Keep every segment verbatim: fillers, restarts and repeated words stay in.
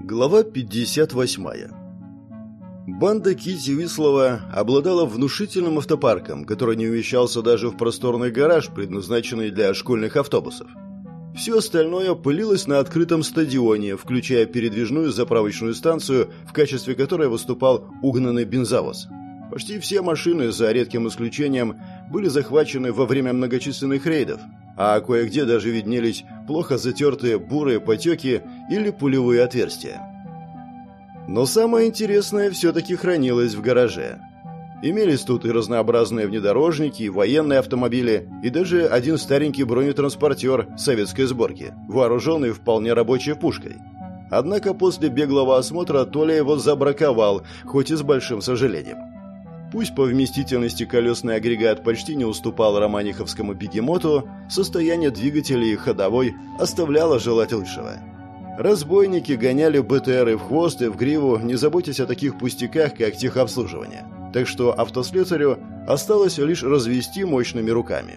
Глава пятьдесят восемь. Банда Кити Вислова обладала внушительным автопарком, который не умещался даже в просторный гараж, предназначенный для школьных автобусов. Все остальное пылилось на открытом стадионе, включая передвижную заправочную станцию, в качестве которой выступал угнанный бензовоз. Почти все машины, за редким исключением, были захвачены во время многочисленных рейдов, а кое-где даже виднелись плохо затертые бурые потеки или пулевые отверстия. Но самое интересное все-таки хранилось в гараже. Имелись тут и разнообразные внедорожники, и военные автомобили, и даже один старенький бронетранспортер советской сборки, вооруженный вполне рабочей пушкой. Однако после беглого осмотра Толя его забраковал, хоть и с большим сожалением. Пусть по вместительности колесный агрегат почти не уступал романиховскому бегемоту, состояние двигателя и ходовой оставляло желать лучшего. Разбойники гоняли БТРы в хвост и в гриву, не заботясь о таких пустяках, как техобслуживание. Так что автослесарю осталось лишь развести мощными руками.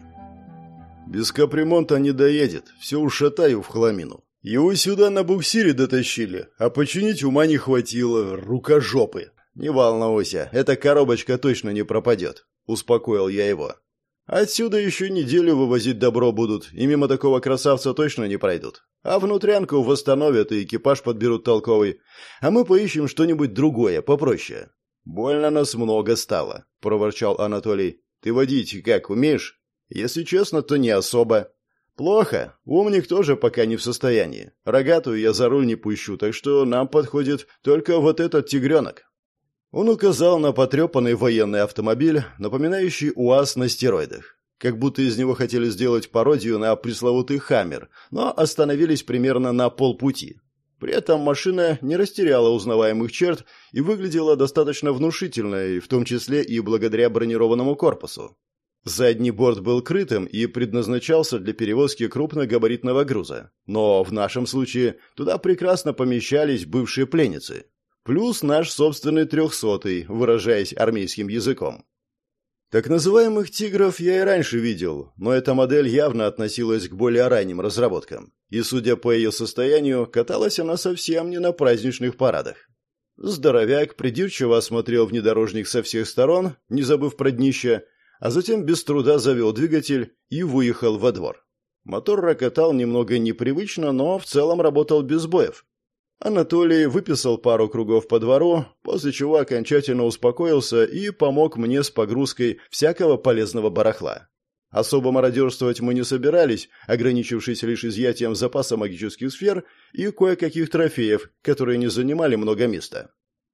Без капремонта не доедет, все ушатаю в хламину. Его сюда на буксире дотащили, а починить ума не хватило, рукожопы. «Не волнуйся, эта коробочка точно не пропадет», — успокоил я его. «Отсюда еще неделю вывозить добро будут, и мимо такого красавца точно не пройдут. А внутрянку восстановят и экипаж подберут толковый. А мы поищем что-нибудь другое, попроще». «Больно нас много стало», — проворчал Анатолий. «Ты водить как, умеешь?» «Если честно, то не особо». «Плохо. Умник тоже пока не в состоянии. Рогатую я за руль не пущу, так что нам подходит только вот этот тигренок». Он указал на потрепанный военный автомобиль, напоминающий УАЗ на стероидах. Как будто из него хотели сделать пародию на пресловутый «Хаммер», но остановились примерно на полпути. При этом машина не растеряла узнаваемых черт и выглядела достаточно внушительной, в том числе и благодаря бронированному корпусу. Задний борт был крытым и предназначался для перевозки крупногабаритного груза, но в нашем случае туда прекрасно помещались бывшие пленницы. Плюс наш собственный трехсотый, выражаясь армейским языком. Так называемых «тигров» я и раньше видел, но эта модель явно относилась к более ранним разработкам. И, судя по ее состоянию, каталась она совсем не на праздничных парадах. Здоровяк придирчиво осмотрел внедорожник со всех сторон, не забыв про днище, а затем без труда завел двигатель и выехал во двор. Мотор рокотал немного непривычно, но в целом работал без сбоев. Анатолий выписал пару кругов по двору, после чего окончательно успокоился и помог мне с погрузкой всякого полезного барахла. Особо мародерствовать мы не собирались, ограничившись лишь изъятием запаса магических сфер и кое-каких трофеев, которые не занимали много места.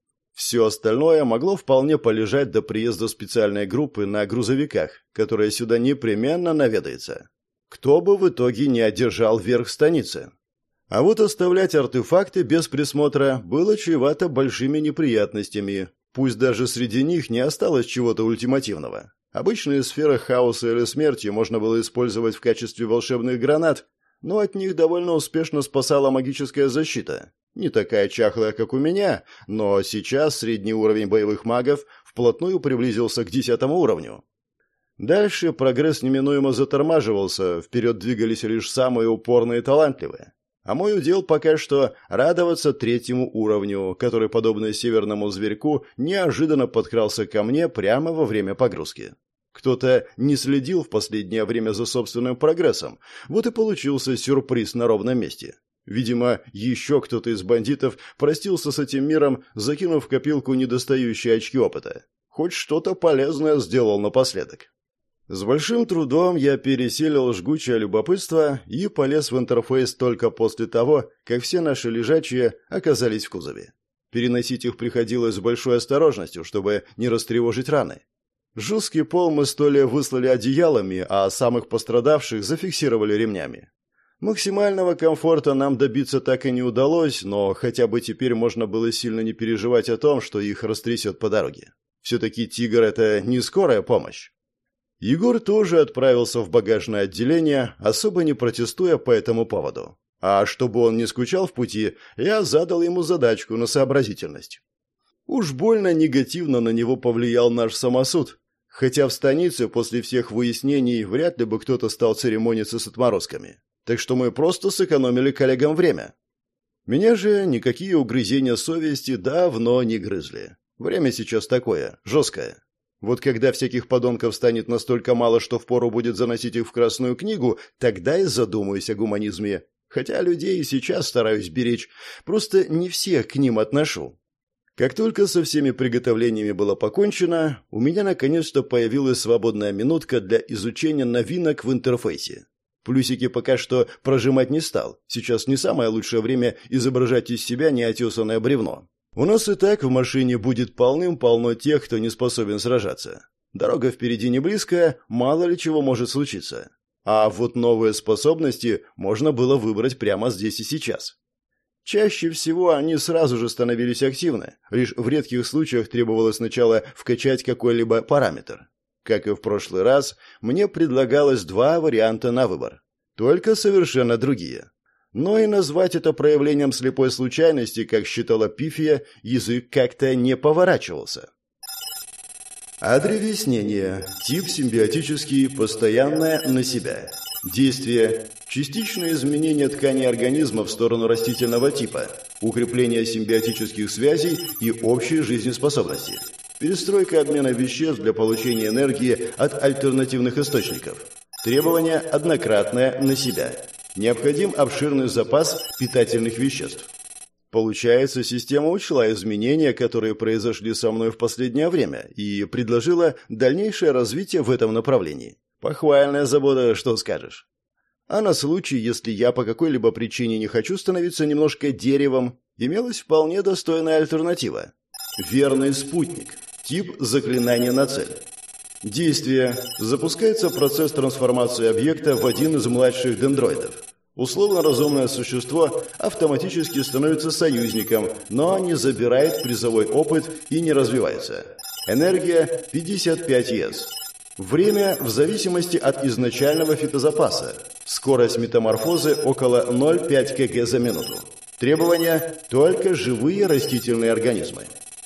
Все остальное могло вполне полежать до приезда специальной группы на грузовиках, которая сюда непременно наведается. Кто бы в итоге не одержал верх станицы. А вот оставлять артефакты без присмотра было чревато большими неприятностями, пусть даже среди них не осталось чего-то ультимативного. Обычные сферы хаоса или смерти можно было использовать в качестве волшебных гранат, но от них довольно успешно спасала магическая защита. Не такая чахлая, как у меня, но сейчас средний уровень боевых магов вплотную приблизился к десятому уровню. Дальше прогресс неминуемо затормаживался, вперед двигались лишь самые упорные и талантливые. А мой удел пока что радоваться третьему уровню, который, подобно северному зверьку, неожиданно подкрался ко мне прямо во время погрузки. Кто-то не следил в последнее время за собственным прогрессом, вот и получился сюрприз на ровном месте. Видимо, еще кто-то из бандитов простился с этим миром, закинув в копилку недостающие очки опыта. Хоть что-то полезное сделал напоследок. С большим трудом я пересилил жгучее любопытство и полез в интерфейс только после того, как все наши лежачие оказались в кузове. Переносить их приходилось с большой осторожностью, чтобы не растревожить раны. Жесткий пол мы с Толей выслали одеялами, а самых пострадавших зафиксировали ремнями. Максимального комфорта нам добиться так и не удалось, но хотя бы теперь можно было сильно не переживать о том, что их растрясет по дороге. Все-таки «Тигр» — это не скорая помощь. Егор тоже отправился в багажное отделение, особо не протестуя по этому поводу. А чтобы он не скучал в пути, я задал ему задачку на сообразительность. Уж больно негативно на него повлиял наш самосуд, хотя в станице после всех выяснений вряд ли бы кто-то стал церемониться с отморозками. Так что мы просто сэкономили коллегам время. Меня же никакие угрызения совести давно не грызли. Время сейчас такое, жесткое. Вот когда всяких подонков станет настолько мало, что впору будет заносить их в Красную книгу, тогда и задумаюсь о гуманизме. Хотя людей и сейчас стараюсь беречь, просто не всех к ним отношу. Как только со всеми приготовлениями было покончено, у меня наконец-то появилась свободная минутка для изучения новинок в интерфейсе. Плюсики пока что прожимать не стал, сейчас не самое лучшее время изображать из себя неотесанное бревно. У нас и так в машине будет полным-полно тех, кто не способен сражаться. Дорога впереди не близкая, мало ли чего может случиться. А вот новые способности можно было выбрать прямо здесь и сейчас. Чаще всего они сразу же становились активны, лишь в редких случаях требовалось сначала вкачать какой-либо параметр. Как и в прошлый раз, мне предлагалось два варианта на выбор, только совершенно другие. Но и назвать это проявлением слепой случайности, как считала Пифия, язык как-то не поворачивался. Адревеснение. Тип симбиотический, постоянное на себя. Действие. Частичное изменение ткани организма в сторону растительного типа. Укрепление симбиотических связей и общей жизнеспособности. Перестройка обмена веществ для получения энергии от альтернативных источников. Требование однократное на себя. Необходим обширный запас питательных веществ. Получается, система учла изменения, которые произошли со мной в последнее время, и предложила дальнейшее развитие в этом направлении. Похвальная забота, что скажешь. А на случай, если я по какой-либо причине не хочу становиться немножко деревом, имелась вполне достойная альтернатива. Верный спутник. Тип заклинания на цель. Действие. Запускается процесс трансформации объекта в один из младших дендроидов. Условно-разумное существо автоматически становится союзником, но не забирает призовой опыт и не развивается. Энергия пятьдесят пять ес. Время в зависимости от изначального фитозапаса. Скорость метаморфозы около ноль целых пять десятых кг за минуту. Требования – только живые растительные организмы.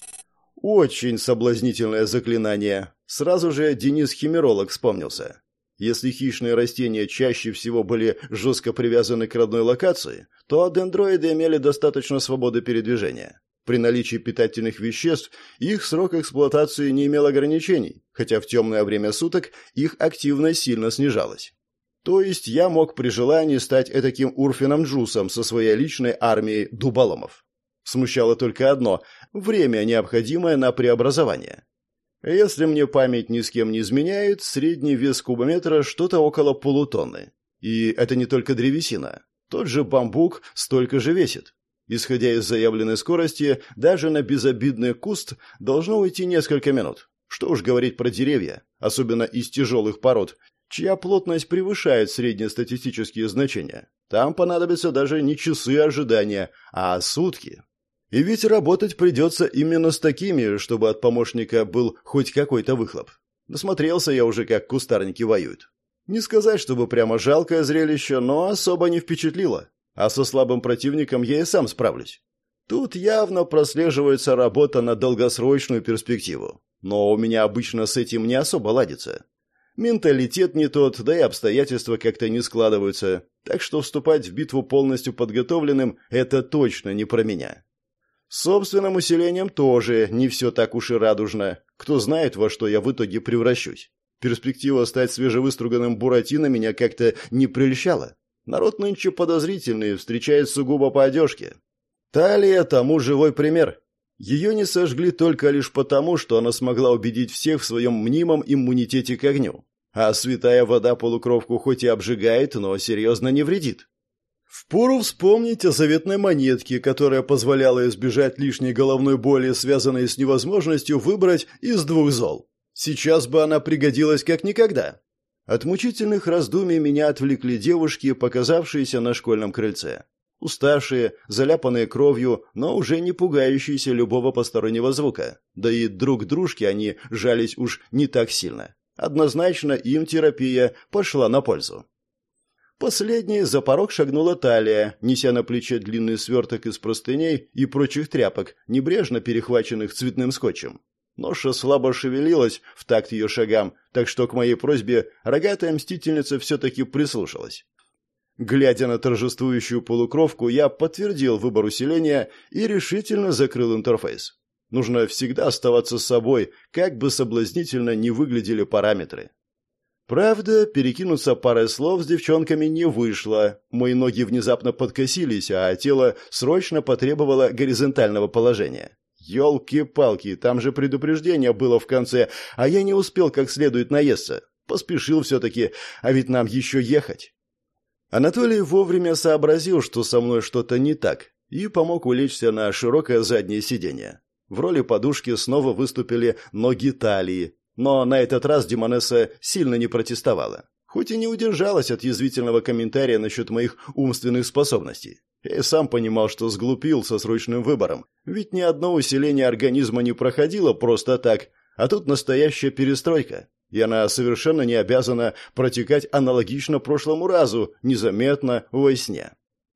Очень соблазнительное заклинание. Сразу же Денис-химеролог вспомнился. Если хищные растения чаще всего были жестко привязаны к родной локации, то дендроиды имели достаточно свободы передвижения. При наличии питательных веществ их срок эксплуатации не имел ограничений, хотя в темное время суток их активность сильно снижалась. То есть я мог при желании стать этаким Урфином Джусом со своей личной армией дуболомов. Смущало только одно – время, необходимое на преобразование. Если мне память ни с кем не изменяет, средний вес кубометра что-то около полутонны. И это не только древесина. Тот же бамбук столько же весит. Исходя из заявленной скорости, даже на безобидный куст должно уйти несколько минут. Что уж говорить про деревья, особенно из тяжелых пород, чья плотность превышает среднестатистические значения. Там понадобятся даже не часы ожидания, а сутки. И ведь работать придется именно с такими, чтобы от помощника был хоть какой-то выхлоп. Насмотрелся я уже, как кустарники воюют. Не сказать, чтобы прямо жалкое зрелище, но особо не впечатлило. А со слабым противником я и сам справлюсь. Тут явно прослеживается работа на долгосрочную перспективу. Но у меня обычно с этим не особо ладится. Менталитет не тот, да и обстоятельства как-то не складываются. Так что вступать в битву полностью подготовленным – это точно не про меня. С собственным усилением тоже не все так уж и радужно. Кто знает, во что я в итоге превращусь. Перспектива стать свежевыструганным Буратино меня как-то не прельщала. Народ нынче подозрительный, встречает сугубо по одежке. Талия тому живой пример. Ее не сожгли только лишь потому, что она смогла убедить всех в своем мнимом иммунитете к огню. А святая вода полукровку хоть и обжигает, но серьезно не вредит. Впору вспомнить о заветной монетке, которая позволяла избежать лишней головной боли, связанной с невозможностью выбрать из двух зол. Сейчас бы она пригодилась как никогда. От мучительных раздумий меня отвлекли девушки, показавшиеся на школьном крыльце. Уставшие, заляпанные кровью, но уже не пугающиеся любого постороннего звука. Да и друг к дружке они жались уж не так сильно. Однозначно им терапия пошла на пользу. Последней за порог шагнула Талия, неся на плече длинный сверток из простыней и прочих тряпок, небрежно перехваченных цветным скотчем. Ноша слабо шевелилась в такт ее шагам, так что к моей просьбе рогатая мстительница все-таки прислушалась. Глядя на торжествующую полукровку, я подтвердил выбор усиления и решительно закрыл интерфейс. Нужно всегда оставаться с собой, как бы соблазнительно ни выглядели параметры. Правда, перекинуться парой слов с девчонками не вышло. Мои ноги внезапно подкосились, а тело срочно потребовало горизонтального положения. Ёлки-палки, там же предупреждение было в конце, а я не успел как следует наесться. Поспешил все-таки, а ведь нам еще ехать. Анатолий вовремя сообразил, что со мной что-то не так, и помог улечься на широкое заднее сиденье. В роли подушки снова выступили ноги талии, но на этот раз Демонесса сильно не протестовала, хоть и не удержалась от язвительного комментария насчет моих умственных способностей. Я и сам понимал, что сглупил со срочным выбором, ведь ни одно усиление организма не проходило просто так, а тут настоящая перестройка, и она совершенно не обязана протекать аналогично прошлому разу, незаметно во сне.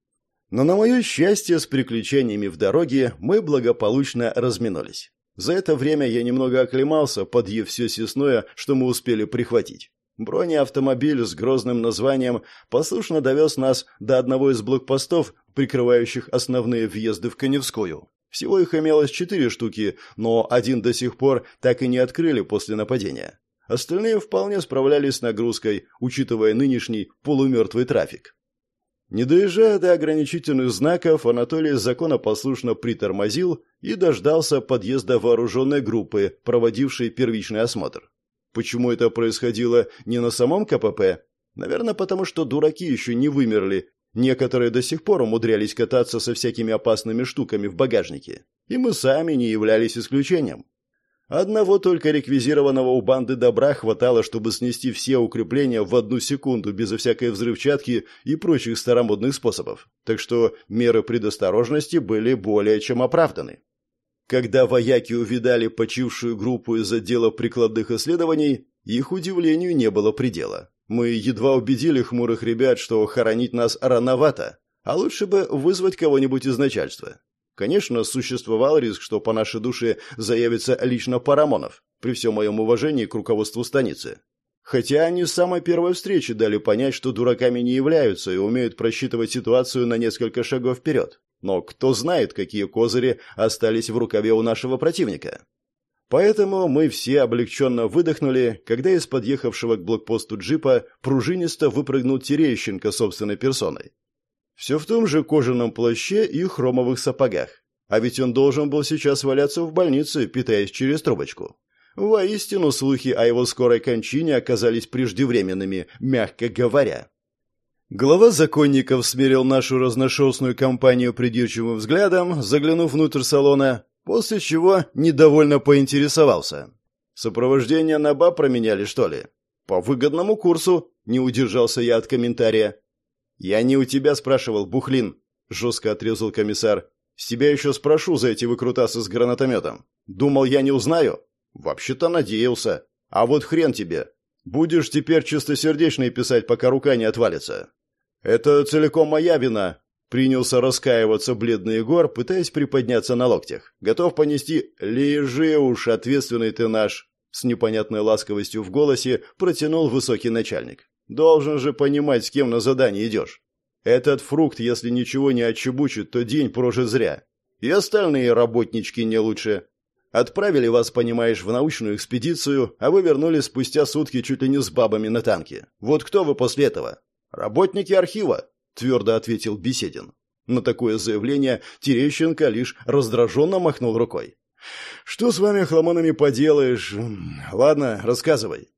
Но на мое счастье, с приключениями в дороге мы благополучно разминулись. За это время я немного оклемался, подъев все съестное, что мы успели прихватить. Бронеавтомобиль с грозным названием послушно довез нас до одного из блокпостов, прикрывающих основные въезды в Каневскую. Всего их имелось четыре штуки, но один до сих пор так и не открыли после нападения. Остальные вполне справлялись с нагрузкой, учитывая нынешний полумертвый трафик. Не доезжая до ограничительных знаков, Анатолий законопослушно притормозил и дождался подъезда вооруженной группы, проводившей первичный осмотр. Почему это происходило не на самом КПП? Наверное, потому что дураки еще не вымерли. Некоторые до сих пор умудрялись кататься со всякими опасными штуками в багажнике. И мы сами не являлись исключением. Одного только реквизированного у банды добра хватало, чтобы снести все укрепления в одну секунду, безо всякой взрывчатки и прочих старомодных способов. Так что меры предосторожности были более чем оправданы. Когда вояки увидали почившую группу из отдела прикладных исследований, их удивлению не было предела. Мы едва убедили хмурых ребят, что хоронить нас рановато, а лучше бы вызвать кого-нибудь из начальства. Конечно, существовал риск, что по нашей душе заявится лично Парамонов, при всем моем уважении к руководству станицы. Хотя они с самой первой встречи дали понять, что дураками не являются и умеют просчитывать ситуацию на несколько шагов вперед. Но кто знает, какие козыри остались в рукаве у нашего противника. Поэтому мы все облегченно выдохнули, когда из подъехавшего к блокпосту джипа пружинисто выпрыгнул Терещенко собственной персоной. Все в том же кожаном плаще и хромовых сапогах. А ведь он должен был сейчас валяться в больнице, питаясь через трубочку. Воистину, слухи о его скорой кончине оказались преждевременными, мягко говоря. Глава законников смерил нашу разношерстную компанию придирчивым взглядом, заглянув внутрь салона, после чего недовольно поинтересовался. «Сопровождение на БА променяли, что ли?» «По выгодному курсу», — не удержался я от комментария. «Я не у тебя спрашивал, Бухлин», — жестко отрезал комиссар. «С тебя еще спрошу за эти выкрутасы с гранатометом. Думал, я не узнаю?» «Вообще-то надеялся. А вот хрен тебе. Будешь теперь чистосердечный писать, пока рука не отвалится». «Это целиком моя вина», — принялся раскаиваться бледный Егор, пытаясь приподняться на локтях. «Готов понести? Лежи уж, ответственный ты наш», — с непонятной ласковостью в голосе протянул высокий начальник. «Должен же понимать, с кем на задание идешь. Этот фрукт, если ничего не отчебучит, то день прожит зря. И остальные работнички не лучше. Отправили вас, понимаешь, в научную экспедицию, а вы вернулись спустя сутки чуть ли не с бабами на танке. Вот кто вы после этого?» «Работники архива», — твердо ответил Беседин. На такое заявление Терещенко лишь раздраженно махнул рукой. «Что с вами, хламонами, поделаешь? Ладно, рассказывай».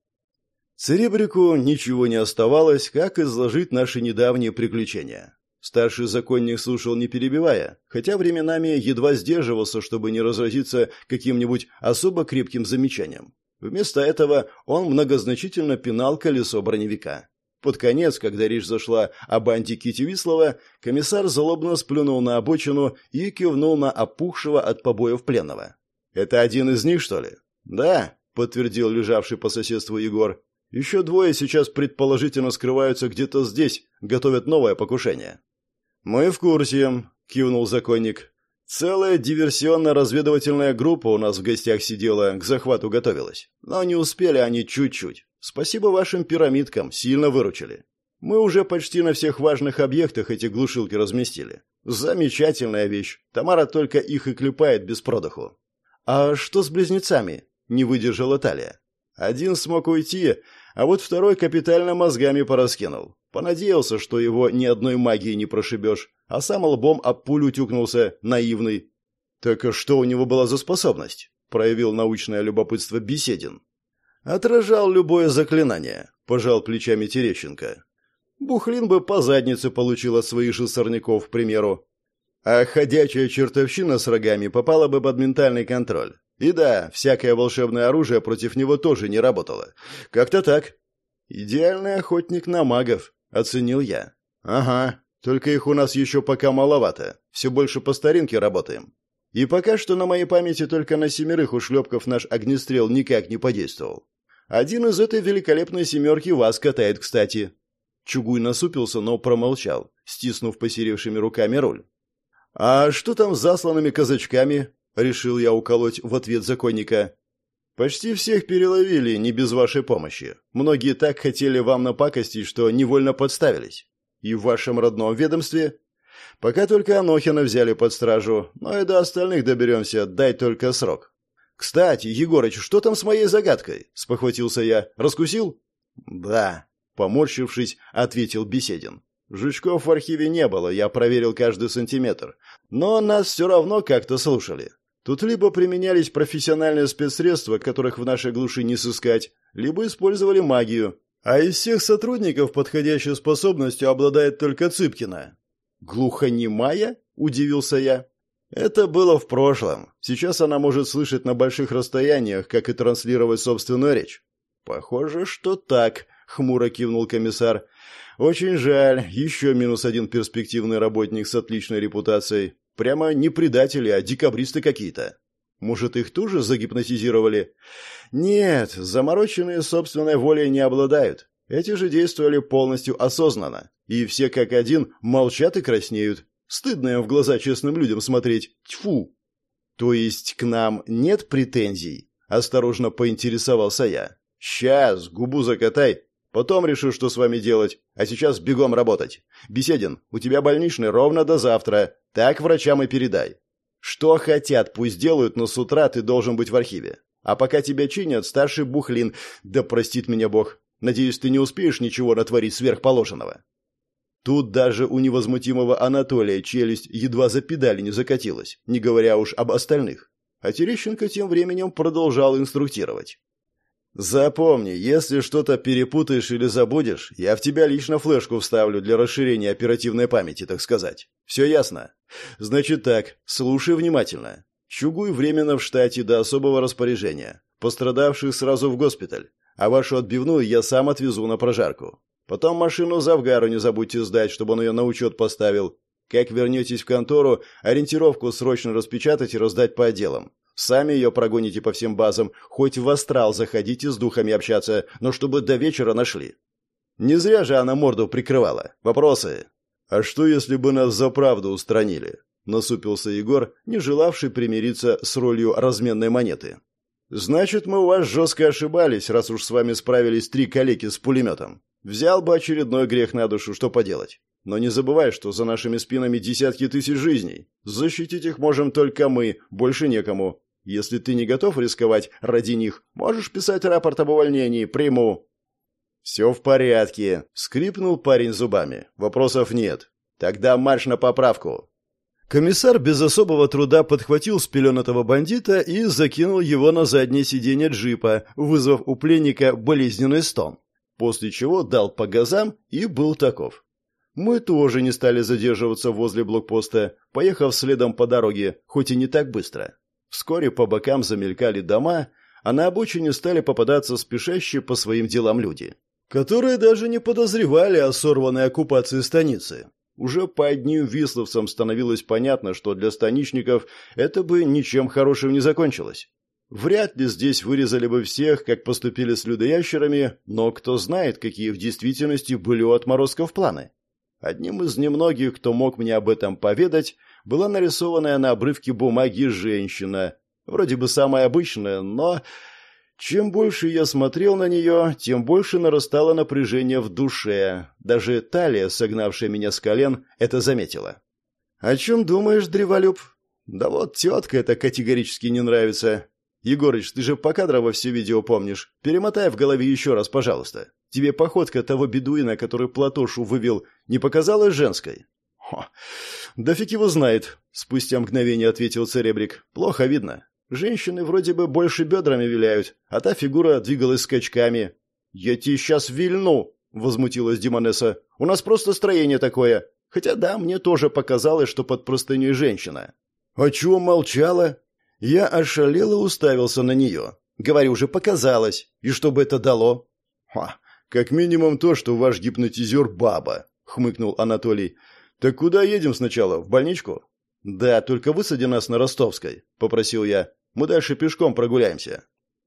Церебрику ничего не оставалось, как изложить наши недавние приключения. Старший законник слушал не перебивая, хотя временами едва сдерживался, чтобы не разразиться каким-нибудь особо крепким замечанием. Вместо этого он многозначительно пинал колесо броневика. Под конец, когда речь зашла о банде Кити Вислова, комиссар злобно сплюнул на обочину и кивнул на опухшего от побоев пленного. «Это один из них, что ли?» «Да», — подтвердил лежавший по соседству Егор. «Еще двое сейчас предположительно скрываются где-то здесь, готовят новое покушение». «Мы в курсе», — кивнул законник. «Целая диверсионно-разведывательная группа у нас в гостях сидела, к захвату готовилась. Но не успели они чуть-чуть. Спасибо вашим пирамидкам, сильно выручили». Мы уже почти на всех важных объектах эти глушилки разместили. Замечательная вещь. Тамара только их и клепает без продыху. А что с близнецами? Не выдержала Талия. Один смог уйти, а вот второй капитально мозгами пораскинул. Понадеялся, что его ни одной магией не прошибешь, а сам лбом об пулю тюкнулся, наивный. Так что у него была за способность? Проявил научное любопытство Беседин. Отражал любое заклинание, пожал плечами Терещенко. Бухлин бы по заднице получил от своих же сорняков, к примеру. А ходячая чертовщина с рогами попала бы под ментальный контроль. И да, всякое волшебное оружие против него тоже не работало. Как-то так. Идеальный охотник на магов, оценил я. Ага, только их у нас еще пока маловато. Все больше по старинке работаем. И пока что на моей памяти только на семерых ушлепков наш огнестрел никак не подействовал. Один из этой великолепной семерки вас катает, кстати. Чугуй насупился, но промолчал, стиснув посеревшими руками руль. «А что там с засланными казачками?» — решил я уколоть в ответ законника. «Почти всех переловили, не без вашей помощи. Многие так хотели вам напакостить, что невольно подставились. И в вашем родном ведомстве? Пока только Анохина взяли под стражу, но и до остальных доберемся, дай только срок». «Кстати, Егорыч, что там с моей загадкой?» — спохватился я. «Раскусил?» «Да», — поморщившись, ответил Беседин. «Жучков в архиве не было, я проверил каждый сантиметр. Но нас все равно как-то слушали. Тут либо применялись профессиональные спецсредства, которых в нашей глуши не сыскать, либо использовали магию. А из всех сотрудников подходящей способностью обладает только Цыпкина». «Глухонемая?» — удивился я. «Это было в прошлом. Сейчас она может слышать на больших расстояниях, как и транслировать собственную речь». «Похоже, что так», — хмуро кивнул комиссар. «Очень жаль. Еще минус один перспективный работник с отличной репутацией. Прямо не предатели, а декабристы какие-то. Может, их тоже загипнотизировали?» «Нет, замороченные собственной волей не обладают. Эти же действовали полностью осознанно. И все как один молчат и краснеют. Стыдно им в глаза честным людям смотреть. Тьфу!» «То есть к нам нет претензий?» — осторожно поинтересовался я. «Сейчас, губу закатай. Потом решу, что с вами делать. А сейчас бегом работать. Беседин, у тебя больничный ровно до завтра. Так врачам и передай. Что хотят, пусть делают, но с утра ты должен быть в архиве. А пока тебя чинят, старший Бухлин, да простит меня Бог. Надеюсь, ты не успеешь ничего натворить сверхположенного». Тут даже у невозмутимого Анатолия челюсть едва за педали не закатилась, не говоря уж об остальных. А Терещенко тем временем продолжал инструктировать. «Запомни, если что-то перепутаешь или забудешь, я в тебя лично флешку вставлю для расширения оперативной памяти, так сказать. Все ясно? Значит так, слушай внимательно. Чугуй временно в штате до особого распоряжения. Пострадавших сразу в госпиталь. А вашу отбивную я сам отвезу на прожарку. Потом машину Завгару не забудьте сдать, чтобы он ее на учет поставил. Как вернетесь в контору, ориентировку срочно распечатать и раздать по отделам. Сами ее прогоните по всем базам, хоть в астрал заходите с духами общаться, но чтобы до вечера нашли. Не зря же она морду прикрывала. Вопросы?» «А что, если бы нас за правду устранили?» — насупился Егор, не желавший примириться с ролью разменной монеты. «Значит, мы у вас жестко ошибались, раз уж с вами справились три калеки с пулеметом. Взял бы очередной грех на душу, что поделать. Но не забывай, что за нашими спинами десятки тысяч жизней. Защитить их можем только мы, больше некому. Если ты не готов рисковать ради них, можешь писать рапорт об увольнении, приму». «Все в порядке», — скрипнул парень зубами. «Вопросов нет. Тогда марш на поправку». Комиссар без особого труда подхватил спеленатого бандита и закинул его на заднее сиденье джипа, вызвав у пленника болезненный стон. После чего дал по газам и был таков. Мы тоже не стали задерживаться возле блокпоста, поехав следом по дороге, хоть и не так быстро. Вскоре по бокам замелькали дома, а на обочине стали попадаться спешащие по своим делам люди, которые даже не подозревали о сорванной оккупации станицы. Уже по одним висловцам становилось понятно, что для станичников это бы ничем хорошим не закончилось. Вряд ли здесь вырезали бы всех, как поступили с людоящерами, но кто знает, какие в действительности были у отморозков планы. Одним из немногих, кто мог мне об этом поведать, была нарисованная на обрывке бумаги женщина. Вроде бы самая обычная, но... Чем больше я смотрел на нее, тем больше нарастало напряжение в душе. Даже Талия, согнавшая меня с колен, это заметила. «О чем думаешь, древолюб?» «Да вот тетка это категорически не нравится. Егорыч, ты же покадрово все видео помнишь. Перемотай в голове еще раз, пожалуйста. Тебе походка того бедуина, который Платошу вывел, не показалась женской?» «Хо, да фиг его знает», — спустя мгновение ответил Церебрик. «Плохо видно. Женщины вроде бы больше бедрами виляют, а та фигура двигалась скачками». «Я тебе сейчас вильну», — возмутилась Демонесса. «У нас просто строение такое. Хотя да, мне тоже показалось, что под простыней женщина». «А чего молчала?» Я ошалело уставился на нее. «Говорю же, показалось. И что бы это дало?» «Ха, как минимум то, что ваш гипнотизер баба», — хмыкнул Анатолий. «Так куда едем сначала? В больничку?» «Да, только высади нас на Ростовской», — попросил я. «Мы дальше пешком прогуляемся».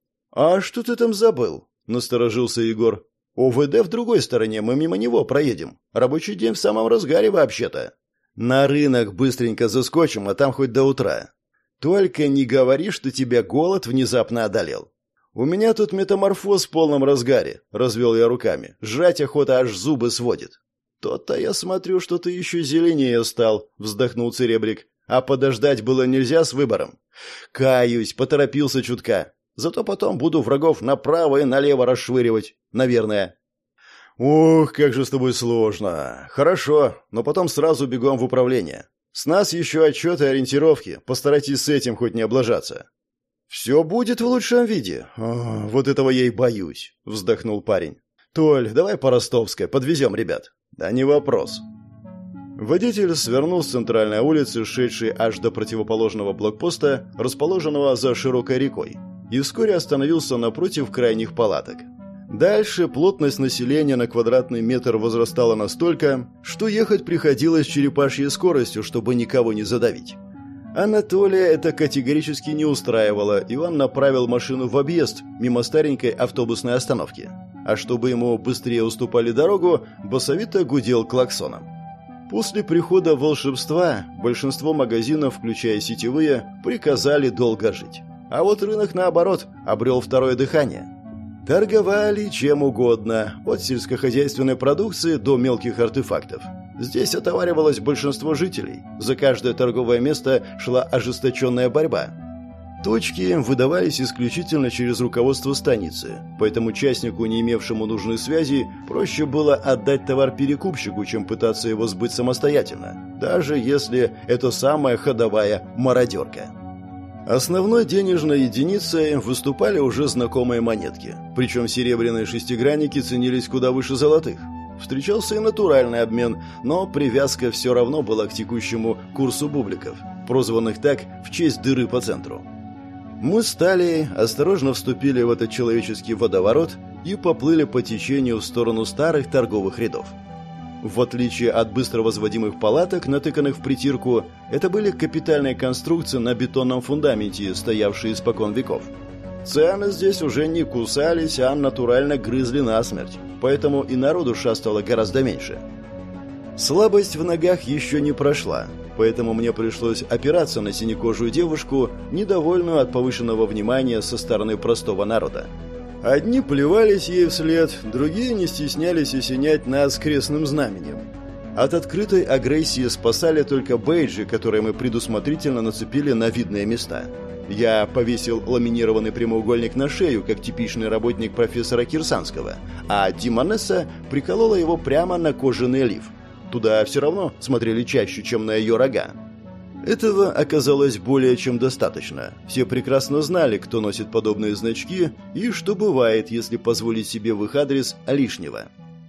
«А что ты там забыл?» — насторожился Егор. «ОВД в другой стороне, мы мимо него проедем. Рабочий день в самом разгаре вообще-то». «На рынок быстренько заскочим, а там хоть до утра. Только не говори, что тебя голод внезапно одолел». «У меня тут метаморфоз в полном разгаре», — развел я руками. «Жрать охота аж зубы сводит». «То-то я смотрю, что ты еще зеленее стал», — вздохнул Церебрик. «А подождать было нельзя с выбором?» «Каюсь, поторопился чутка. Зато потом буду врагов направо и налево расшвыривать, наверное». «Ух, как же с тобой сложно. Хорошо, но потом сразу бегом в управление. С нас еще отчеты и ориентировки. Постарайтесь с этим хоть не облажаться». «Все будет в лучшем виде. О, вот этого я и боюсь», — вздохнул парень. «Толь, давай по Ростовской, подвезем ребят». «Да не вопрос». Водитель свернул с центральной улицы, шедшей аж до противоположного блокпоста, расположенного за широкой рекой, и вскоре остановился напротив крайних палаток. Дальше плотность населения на квадратный метр возрастала настолько, что ехать приходилось черепашьей скоростью, чтобы никого не задавить. Анатолия это категорически не устраивало, и он направил машину в объезд, мимо старенькой автобусной остановки. А чтобы ему быстрее уступали дорогу, басовито гудел клаксоном. После прихода волшебства большинство магазинов, включая сетевые, приказали долго жить. А вот рынок, наоборот, обрел второе дыхание. Торговали чем угодно, от сельскохозяйственной продукции до мелких артефактов. Здесь отоваривалось большинство жителей. За каждое торговое место шла ожесточенная борьба. Точки выдавались исключительно через руководство станицы, поэтому участнику, не имевшему нужной связи, проще было отдать товар перекупщику, чем пытаться его сбыть самостоятельно, даже если это самая ходовая мародерка. Основной денежной единицей выступали уже знакомые монетки, причем серебряные шестигранники ценились куда выше золотых. Встречался и натуральный обмен, но привязка все равно была к текущему курсу бубликов, прозванных так в честь дыры по центру. Мы с Талией осторожно вступили в этот человеческий водоворот и поплыли по течению в сторону старых торговых рядов. В отличие от быстро возводимых палаток, натыканных в притирку, это были капитальные конструкции на бетонном фундаменте, стоявшие испокон веков. Цены здесь уже не кусались, а натурально грызли насмерть, поэтому и народу шастало гораздо меньше. Слабость в ногах еще не прошла, поэтому мне пришлось опираться на синекожую девушку, недовольную от повышенного внимания со стороны простого народа. Одни плевались ей вслед, другие не стеснялись осенять нас крестным знаменем. От открытой агрессии спасали только бейджи, которые мы предусмотрительно нацепили на видные места. Я повесил ламинированный прямоугольник на шею, как типичный работник профессора Кирсанского, а Демонесса приколола его прямо на кожаный лиф. Туда все равно смотрели чаще, чем на ее рога. Этого оказалось более чем достаточно. Все прекрасно знали, кто носит подобные значки и что бывает, если позволить себе в их адрес лишнего.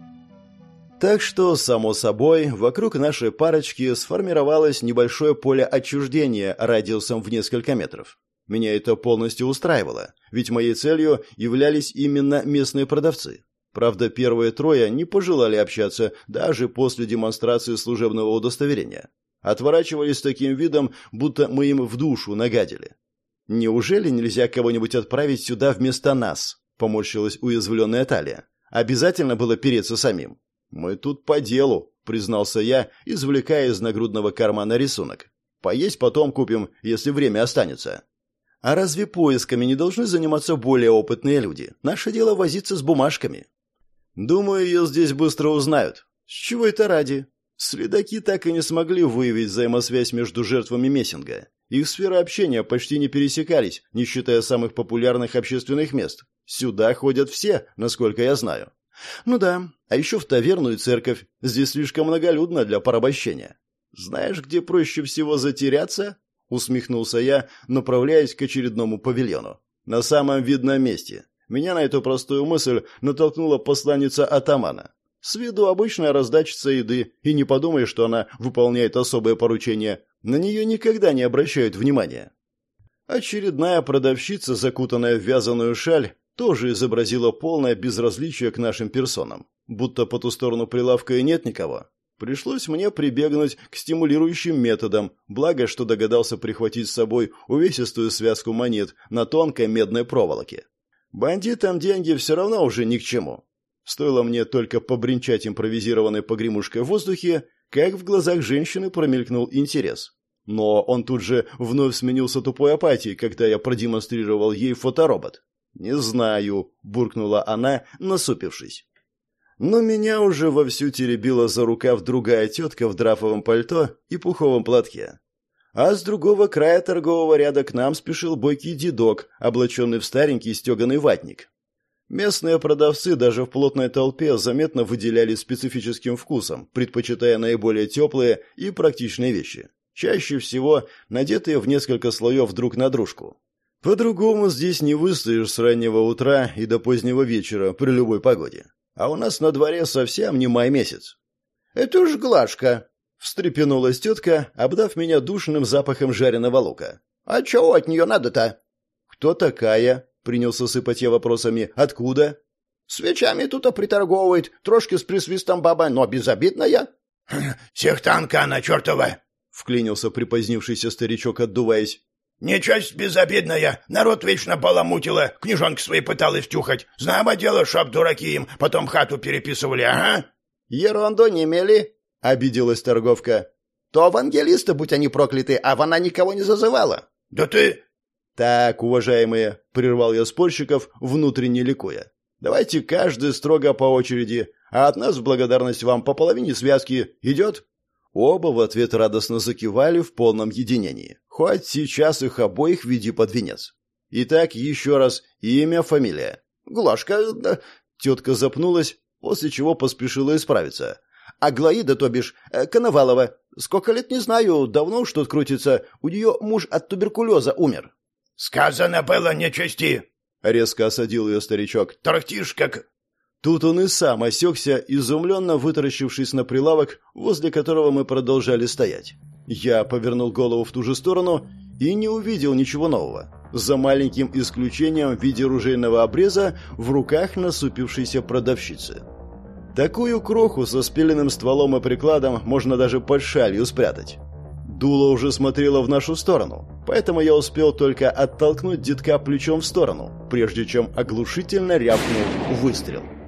Так что, само собой, вокруг нашей парочки сформировалось небольшое поле отчуждения радиусом в несколько метров. Меня это полностью устраивало, ведь моей целью являлись именно местные продавцы. Правда, первые трое не пожелали общаться даже после демонстрации служебного удостоверения. Отворачивались с таким видом, будто мы им в душу нагадили. «Неужели нельзя кого-нибудь отправить сюда вместо нас?» — поморщилась уязвленная Талия. «Обязательно было переться самим». «Мы тут по делу», — признался я, извлекая из нагрудного кармана рисунок. «Поесть потом купим, если время останется». А разве поисками не должны заниматься более опытные люди? Наше дело возиться с бумажками. Думаю, ее здесь быстро узнают. С чего это ради? Следаки так и не смогли выявить взаимосвязь между жертвами Мессинга. Их сферы общения почти не пересекались, не считая самых популярных общественных мест. Сюда ходят все, насколько я знаю. Ну да, а еще в таверну и церковь. Здесь слишком многолюдно для порабощения. Знаешь, где проще всего затеряться? Усмехнулся я, направляясь к очередному павильону. На самом видном месте. Меня на эту простую мысль натолкнула посланница атамана. С виду обычная раздатчица еды, и не подумай, что она выполняет особое поручение. На нее никогда не обращают внимания. Очередная продавщица, закутанная в вязаную шаль, тоже изобразила полное безразличие к нашим персонам. Будто по ту сторону прилавка и нет никого. Пришлось мне прибегнуть к стимулирующим методам, благо, что догадался прихватить с собой увесистую связку монет на тонкой медной проволоке. Бандитам деньги все равно уже ни к чему. Стоило мне только побренчать импровизированной погремушкой в воздухе, как в глазах женщины промелькнул интерес. Но он тут же вновь сменился тупой апатией, когда я продемонстрировал ей фоторобот. «Не знаю», — буркнула она, насупившись. Но меня уже вовсю теребила за рукав другая тетка в драфовом пальто и пуховом платке. А с другого края торгового ряда к нам спешил бойкий дедок, облаченный в старенький стеганый ватник. Местные продавцы даже в плотной толпе заметно выделяли специфическим вкусом, предпочитая наиболее теплые и практичные вещи, чаще всего надетые в несколько слоев друг на дружку. По-другому здесь не выстоишь с раннего утра и до позднего вечера при любой погоде. А у нас на дворе совсем не май месяц. «Это ж Глашка!» — встрепенулась тетка, обдав меня душным запахом жареного лука. «А чего от нее надо-то?» «Кто такая?» — принялся сыпать я вопросами. «Откуда?» «Свечами тут-то приторговывает, трошки с присвистом баба, но безобидная». «Сектантка она чертова!» — вклинился припозднившийся старичок, отдуваясь. «Нечасть безобидная, народ вечно баламутила, книжонки свои пыталась тюхать. Знамо дело, шоб дураки им, потом хату переписывали, ага». «Ерунду не мели», — обиделась торговка. «То евангелисты, будь они прокляты, а она никого не зазывала». «Да ты...» «Так, уважаемые», — прервал я спорщиков, внутренне ликуя. «Давайте каждый строго по очереди, а от нас в благодарность вам по половине связки идет?» Оба в ответ радостно закивали в полном единении. Хоть сейчас их обоих веди под венец. Итак, еще раз имя, фамилия. «Глашка...» да... Тетка запнулась, после чего поспешила исправиться. «Аглаида, то бишь, э, Коновалова. Сколько лет, не знаю, давно уж тут крутится. У нее муж от туберкулеза умер». «Сказано было, нечасти!» — резко осадил ее старичок. «Торохтишь, как...» Тут он и сам осекся, изумленно вытаращившись на прилавок, возле которого мы продолжали стоять. Я повернул голову в ту же сторону и не увидел ничего нового, за маленьким исключением в виде ружейного обреза в руках насупившейся продавщицы. Такую кроху со спиленным стволом и прикладом можно даже под шалью спрятать. Дуло уже смотрело в нашу сторону, поэтому я успел только оттолкнуть детка плечом в сторону, прежде чем оглушительно рявкнул выстрел.